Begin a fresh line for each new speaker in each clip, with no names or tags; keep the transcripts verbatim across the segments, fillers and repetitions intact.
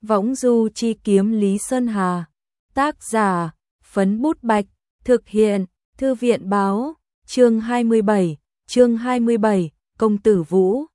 Võng du chi kiếm Lý Sơn Hà. Tác giả, Phấn Bút Bạch. Thực hiện, Thư viện Báo. Chương hai mươi bảy, chương hai mươi bảy, Công tử Vũ.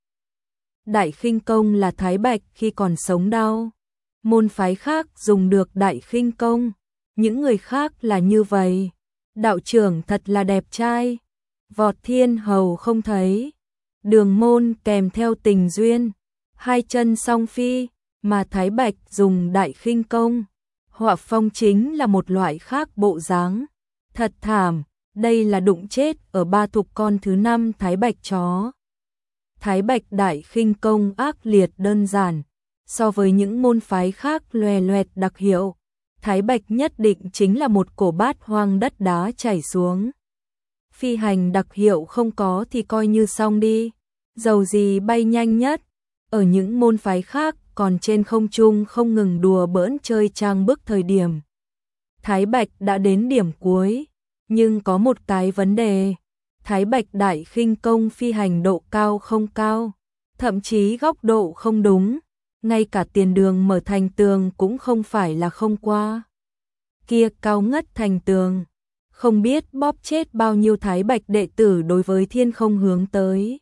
Đại khinh công là Thái Bạch khi còn sống đau. Môn phái khác dùng được đại khinh công, những người khác là như vậy. Đạo trưởng thật là đẹp trai. Vọt thiên hầu không thấy. Đường môn kèm theo tình duyên. Hai chân song phi, mà Thái Bạch dùng đại khinh công. Họa phong chính là một loại khác bộ dáng. Thật thảm, đây là đụng chết ở ba thục con thứ năm Thái Bạch chó. Thái Bạch đại khinh công ác liệt đơn giản, so với những môn phái khác loè loẹt đặc hiệu, Thái Bạch nhất định chính là một cổ bát hoang đất đá chảy xuống. Phi hành đặc hiệu không có thì coi như xong đi, dầu gì bay nhanh nhất, ở những môn phái khác còn trên không trung không ngừng đùa bỡn chơi trang bức thời điểm. Thái Bạch đã đến điểm cuối, nhưng có một cái vấn đề. Thái Bạch đại khinh công phi hành độ cao không cao, thậm chí góc độ không đúng, ngay cả tiền đường mở thành tường cũng không phải là không qua. Kia cao ngất thành tường, không biết bóp chết bao nhiêu Thái Bạch đệ tử đối với thiên không hướng tới.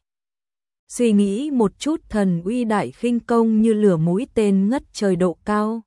Suy nghĩ một chút, thần uy đại khinh công như lửa mũi tên ngất trời độ cao.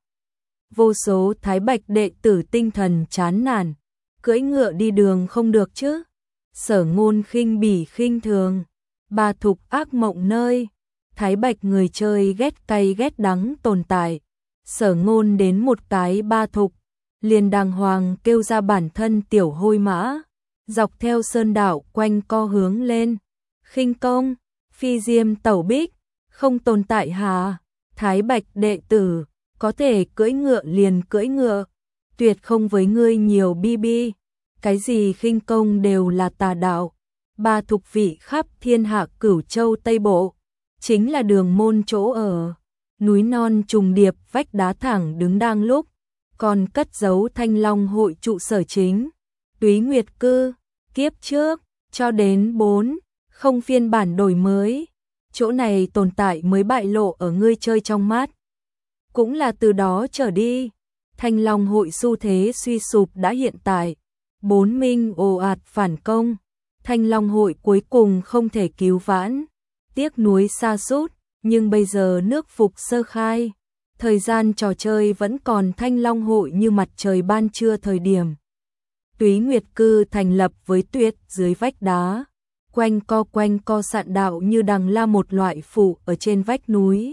Vô số Thái Bạch đệ tử tinh thần chán nản, cưỡi ngựa đi đường không được chứ. Sở Ngôn khinh bỉ khinh thường, ba thục ác mộng nơi, Thái Bạch người chơi ghét cay ghét đắng tồn tại. Sở Ngôn đến một cái ba thục, liền đàng hoàng kêu ra bản thân tiểu hôi mã, dọc theo sơn đạo quanh co hướng lên. Khinh công, phi diêm tẩu bích, không tồn tại hà. Thái Bạch đệ tử, có thể cưỡi ngựa liền cưỡi ngựa, tuyệt không với ngươi nhiều bi bi. Cái gì khinh công đều là tà đạo. Ba thục vị khắp thiên hạ Cửu Châu Tây Bộ, chính là đường môn chỗ ở. Núi non trùng điệp, vách đá thẳng đứng đang lúc, còn cất giấu Thanh Long hội trụ sở chính. Túy Nguyệt cư, kiếp trước, cho đến bốn, không phiên bản đổi mới. Chỗ này tồn tại mới bại lộ ở ngươi chơi trong mắt. Cũng là từ đó trở đi, Thanh Long hội xu thế suy sụp đã hiện tại. Bốn minh ồ ạt phản công, Thanh Long hội cuối cùng không thể cứu vãn, tiếc nuối sa sút, nhưng bây giờ nước phục sơ khai, thời gian trò chơi vẫn còn Thanh Long hội như mặt trời ban trưa thời điểm. Túy Nguyệt cư thành lập với tuyết dưới vách đá, quanh co quanh co sạn đạo như đằng la một loại phủ ở trên vách núi.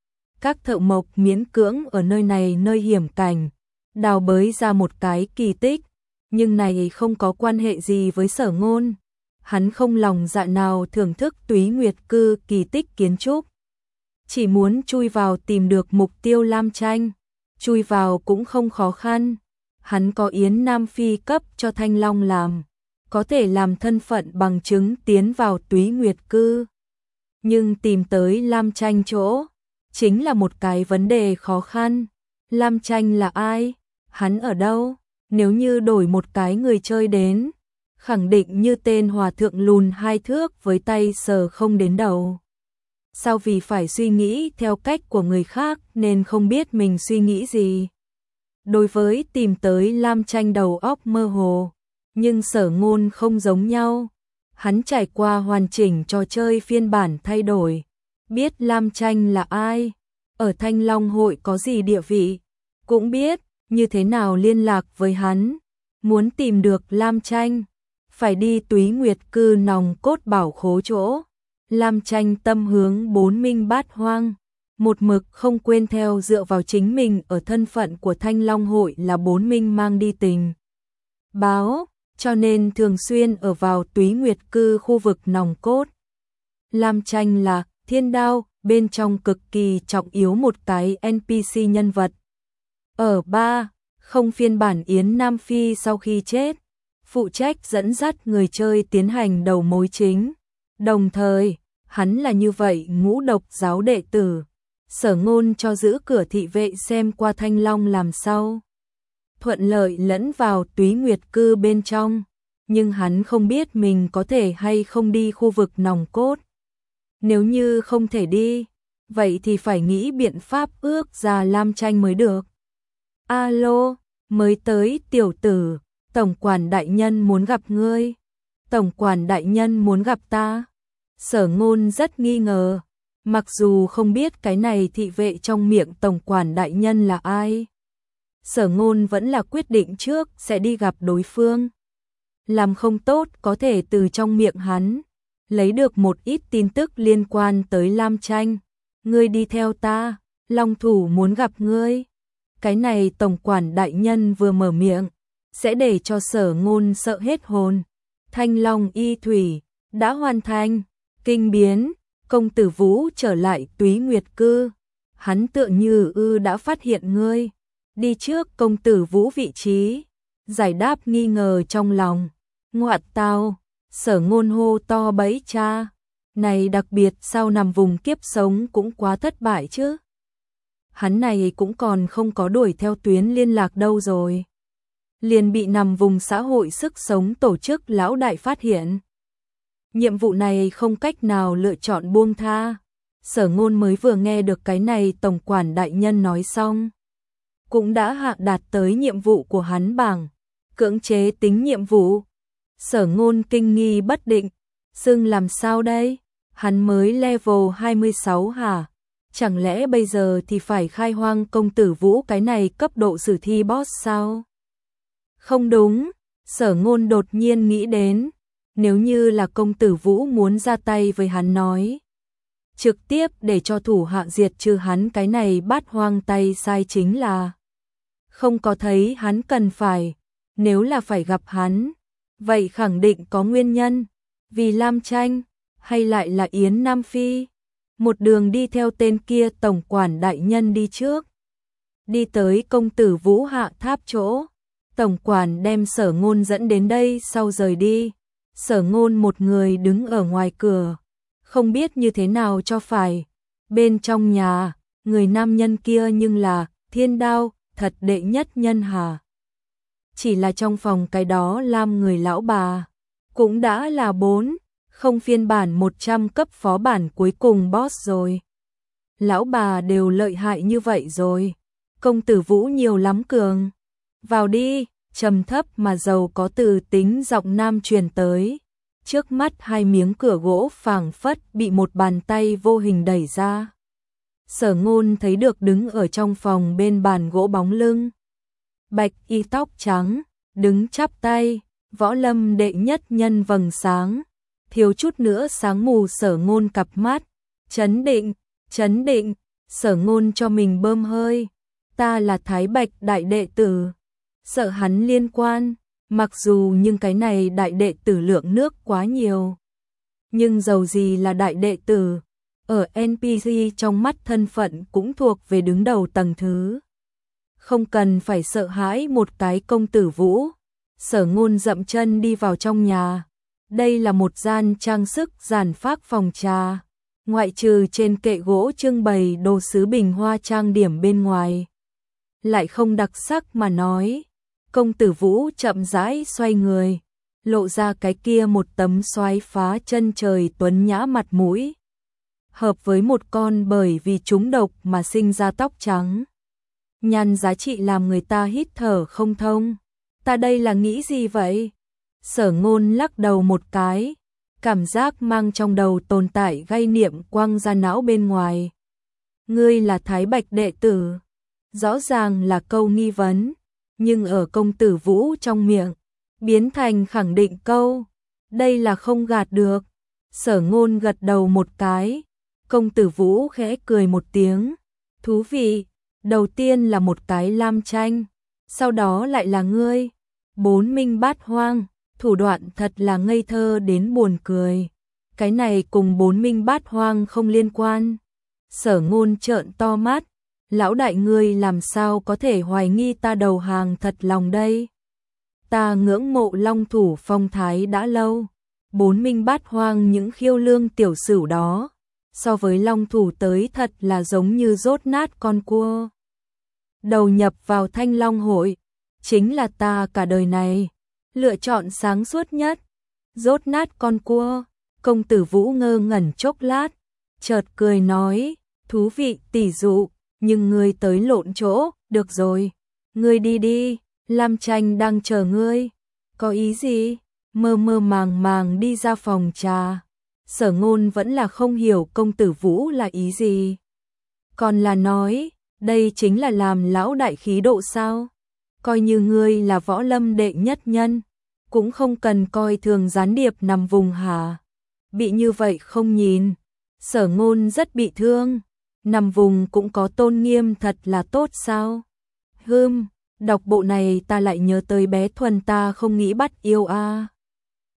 Các thợ mộc miễn cưỡng ở nơi này nơi hiểm cảnh, đào bới ra một cái kỳ tích. Nhưng này không có quan hệ gì với Sở Ngôn. Hắn không lòng dạ nào thưởng thức Túy Nguyệt cư kỳ tích kiến trúc. Chỉ muốn chui vào tìm được mục tiêu lam tranh. Chui vào cũng không khó khăn. Hắn có Yến Nam Phi cấp cho Thanh Long làm, có thể làm thân phận bằng chứng tiến vào Túy Nguyệt cư. Nhưng tìm tới lam tranh chỗ, chính là một cái vấn đề khó khăn. Lam tranh là ai? Hắn ở đâu? Nếu như đổi một cái người chơi đến, khẳng định như tên hòa thượng lùn hai thước với tay sờ không đến đầu. Sao vì phải suy nghĩ theo cách của người khác nên không biết mình suy nghĩ gì. Đối với tìm tới lam tranh đầu óc mơ hồ, nhưng Sở Ngôn không giống nhau. Hắn trải qua hoàn chỉnh trò chơi phiên bản thay đổi, biết lam tranh là ai, ở Thanh Long hội có gì địa vị, cũng biết như thế nào liên lạc với hắn. Muốn tìm được lam tranh, phải đi Túy Nguyệt cư nòng cốt bảo khố chỗ. Lam tranh tâm hướng bốn minh bát hoang, một mực không quên theo dựa vào chính mình ở thân phận của Thanh Long hội là bốn minh mang đi tình báo, cho nên thường xuyên ở vào Túy Nguyệt cư khu vực nòng cốt. Lam tranh là thiên đao bên trong cực kỳ trọng yếu một cái en pê xê nhân vật. Ở ba, không phiên bản Yến Nam Phi sau khi chết, phụ trách dẫn dắt người chơi tiến hành đầu mối chính. Đồng thời, hắn là như vậy ngũ độc giáo đệ tử. Sở Ngôn cho giữ cửa thị vệ xem qua Thanh Long làm sao thuận lợi lẫn vào Túy Nguyệt cư bên trong, nhưng hắn không biết mình có thể hay không đi khu vực nòng cốt. Nếu như không thể đi, vậy thì phải nghĩ biện pháp ước ra Lam Tranh mới được. Alo, mới tới tiểu tử, tổng quản đại nhân muốn gặp ngươi. Tổng quản đại nhân muốn gặp ta. Sở Ngôn rất nghi ngờ, mặc dù không biết cái này thị vệ trong miệng tổng quản đại nhân là ai. Sở Ngôn vẫn là quyết định trước sẽ đi gặp đối phương. Làm không tốt có thể từ trong miệng hắn lấy được một ít tin tức liên quan tới Lam Tranh. Ngươi đi theo ta, Long Thủ muốn gặp ngươi. Cái này tổng quản đại nhân vừa mở miệng, sẽ để cho Sở Ngôn sợ hết hồn. Thanh Long y thủy đã hoàn thành, kinh biến, công tử Vũ trở lại Túy Nguyệt Cư. Hắn tựa như ư đã phát hiện ngươi, đi trước công tử Vũ vị trí, giải đáp nghi ngờ trong lòng. Ngoại tao, Sở Ngôn hô to bấy cha, này đặc biệt sau nằm vùng kiếp sống cũng quá thất bại chứ. Hắn này cũng còn không có đuổi theo tuyến liên lạc đâu rồi. Liền bị nằm vùng xã hội sức sống tổ chức lão đại phát hiện. Nhiệm vụ này không cách nào lựa chọn buông tha. Sở Ngôn mới vừa nghe được cái này tổng quản đại nhân nói xong, cũng đã hạ đạt tới nhiệm vụ của hắn bảng, cưỡng chế tính nhiệm vụ. Sở Ngôn kinh nghi bất định, xưng làm sao đây? Hắn mới level hai mươi sáu hả? Chẳng lẽ bây giờ thì phải khai hoang công tử Vũ cái này cấp độ sử thi boss sao? Không đúng, Sở Ngôn đột nhiên nghĩ đến, nếu như là công tử Vũ muốn ra tay với hắn nói, trực tiếp để cho thủ hạ diệt trừ hắn cái này bát hoang tay sai chính là. Không có thấy hắn cần phải, nếu là phải gặp hắn, vậy khẳng định có nguyên nhân, vì Lam Tranh, hay lại là Yến Nam Phi. Một đường đi theo tên kia tổng quản đại nhân đi trước, đi tới công tử Vũ hạ tháp chỗ. Tổng quản đem Sở Ngôn dẫn đến đây sau rời đi. Sở Ngôn một người đứng ở ngoài cửa, không biết như thế nào cho phải. Bên trong nhà, người nam nhân kia nhưng là Thiên Đao, thật đệ nhất nhân hà. Chỉ là trong phòng cái đó Lam người lão bà, cũng đã là bốn, không phiên bản một trăm cấp phó bản cuối cùng boss rồi. Lão bà đều lợi hại như vậy rồi, công tử Vũ nhiều lắm cường. Vào đi, trầm thấp mà giàu có từ tính giọng nam truyền tới. Trước mắt hai miếng cửa gỗ phảng phất bị một bàn tay vô hình đẩy ra. Sở Ngôn thấy được đứng ở trong phòng bên bàn gỗ bóng lưng. Bạch y tóc trắng, đứng chắp tay, võ lâm đệ nhất nhân vầng sáng. Thiếu chút nữa sáng mù Sở Ngôn cặp mắt. Chấn định, chấn định, Sở Ngôn cho mình bơm hơi. Ta là Thái Bạch đại đệ tử. Sợ hắn liên quan, mặc dù nhưng cái này đại đệ tử lượng nước quá nhiều. Nhưng dầu gì là đại đệ tử, ở en pê xê trong mắt thân phận cũng thuộc về đứng đầu tầng thứ. Không cần phải sợ hãi một cái công tử Vũ. Sở Ngôn dậm chân đi vào trong nhà. Đây là một gian trang sức giản phác phòng trà. Ngoại trừ trên kệ gỗ trưng bày đồ sứ bình hoa trang điểm bên ngoài, lại không đặc sắc mà nói. Công tử Vũ chậm rãi xoay người, lộ ra cái kia một tấm xoái phá chân trời tuấn nhã mặt mũi, hợp với một con bởi vì trúng độc mà sinh ra tóc trắng. Nhan giá trị làm người ta hít thở không thông. Ta đây là nghĩ gì vậy? Sở Ngôn lắc đầu một cái, cảm giác mang trong đầu tồn tại gây niệm quăng ra não bên ngoài. Ngươi là Thái Bạch đệ tử, rõ ràng là câu nghi vấn, nhưng ở công tử Vũ trong miệng, biến thành khẳng định câu. Đây là không gạt được. Sở Ngôn gật đầu một cái, công tử Vũ khẽ cười một tiếng. Thú vị, đầu tiên là một cái Lam Tranh, sau đó lại là ngươi. Bốn minh bát hoang, thủ đoạn thật là ngây thơ đến buồn cười. Cái này cùng bốn minh bát hoang không liên quan. Sở Ngôn trợn to mắt. Lão đại ngươi làm sao có thể hoài nghi ta đầu hàng thật lòng đây? Ta ngưỡng mộ Long Thủ phong thái đã lâu. Bốn minh bát hoang những khiêu lương tiểu sửu đó, so với Long Thủ tới thật là giống như rốt nát con cua. Đầu nhập vào Thanh Long hội, chính là ta cả đời này lựa chọn sáng suốt nhất. Rốt nát con cua. Công tử Vũ ngơ ngẩn chốc lát, chợt cười nói, Thú vị tỷ dụ, nhưng ngươi tới lộn chỗ, được rồi. Ngươi đi đi, Lam Tranh đang chờ ngươi. Có ý gì? Mơ mơ màng màng đi ra phòng trà. Sở Ngôn vẫn là không hiểu công tử Vũ là ý gì. Còn là nói, đây chính là làm lão đại khí độ sao? Coi như ngươi là võ lâm đệ nhất nhân, cũng không cần coi thường gián điệp nằm vùng hà. Bị như vậy không nhìn. Sở Ngôn rất bị thương. Nằm vùng cũng có tôn nghiêm thật là tốt sao? Hừm, đọc bộ này ta lại nhớ tới bé Thuần ta không nghĩ bắt yêu a. À.